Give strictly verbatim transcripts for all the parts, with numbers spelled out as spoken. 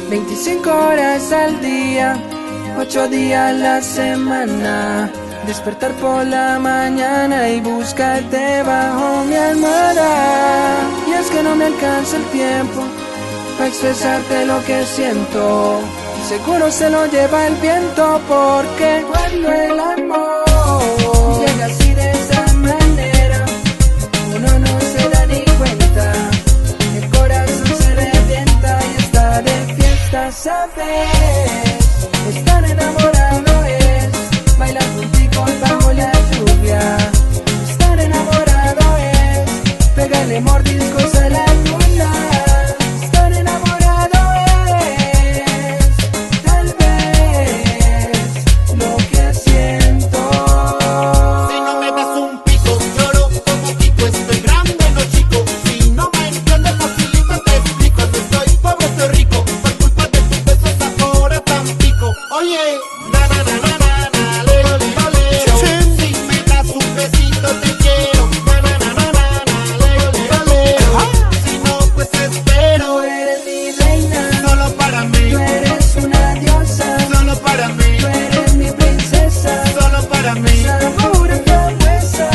veinticinco horas al día, ocho días a la semana. Despertar por la mañana y buscarte bajo mi almohada. Y es que no me alcanza el tiempo para expresarte lo que siento. Seguro se lo lleva el viento, porque cuando el amor llega así de esa manera, uno no se da ni cuenta. El corazón se revienta y está de fiesta, ¿sabes? Estar enamorado es bailar contigo bajo la lluvia. Estar enamorado es pegarle mordiscos a la luna. Estar enamorado es tal vez lo que siento. Si no me das un pico, lloro como pico. Estoy grande, no chico. Si no me entiendes facilito te explico. Si estoy pobre, estoy rico, por culpa de tus besos ahora tan pico. Oye, na na na na na na, leo, leo, leo. Si me das un besito te quiero, na na na na na na, leo, leo, leo. Si no, pues espero. Tú eres mi reina, Solo para mí, tú eres una diosa, solo para mí, tú eres mi princesa, solo para mí. sabor a frambuesa.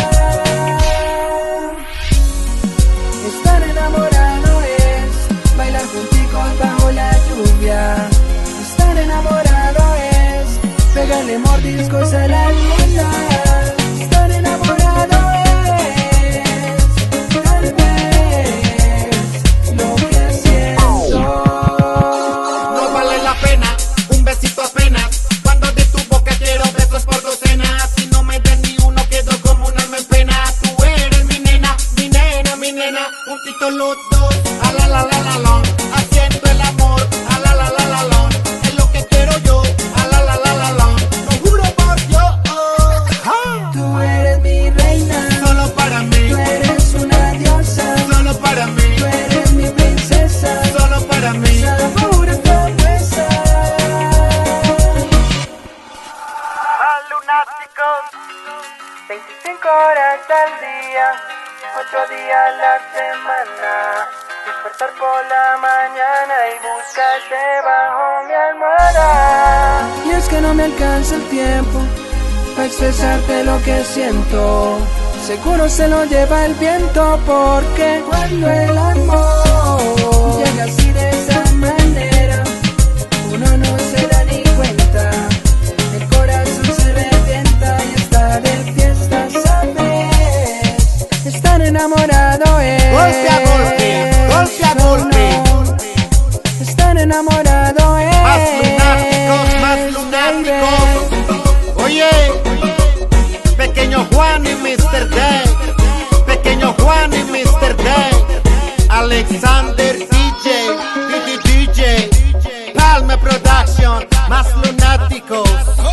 Estar enamorado es bailar contigo bajo la lluvia. Estar enamorado es pegarle mordiscos a la luna. Estar enamorado es tal vez lo que siento. No vale la pena, un besito apenas. Cuando de tu boca quiero besos por docenas. Si no me das ni uno quedo como un alma en pena. Tú eres mi nena, mi nena, mi nena. Juntito los dos, a la la la la la. Haciendo el amor, a la la la la la. Es lo que quiero yo, a la la la la la. Lo juro por Dios. Tú eres mi reina, Solo para mí, tú eres una diosa, solo para mí, tú eres mi princesa, solo para mí. sabor a frambuesa. Lunáticos, veinticinco horas al día, ocho días a la semana. Despertar por la mañana y buscarte bajo mi almohada. Y es que no me alcanza el tiempo para expresarte lo que siento. Seguro se lo lleva el viento, porque cuando el amor llega así de esa manera, uno no se da ni cuenta. El corazón se revienta y está de fiesta, ¿sabes? Estar enamorado es Golpe a golpe, golpe a golpe. Estar enamorado es Más lunáticos, más lunáticos. Oye, pequeño Juan y mister Day, pequeño Juan y mister Day, Alexander D J, D D D J, Palme Production, más lunáticos.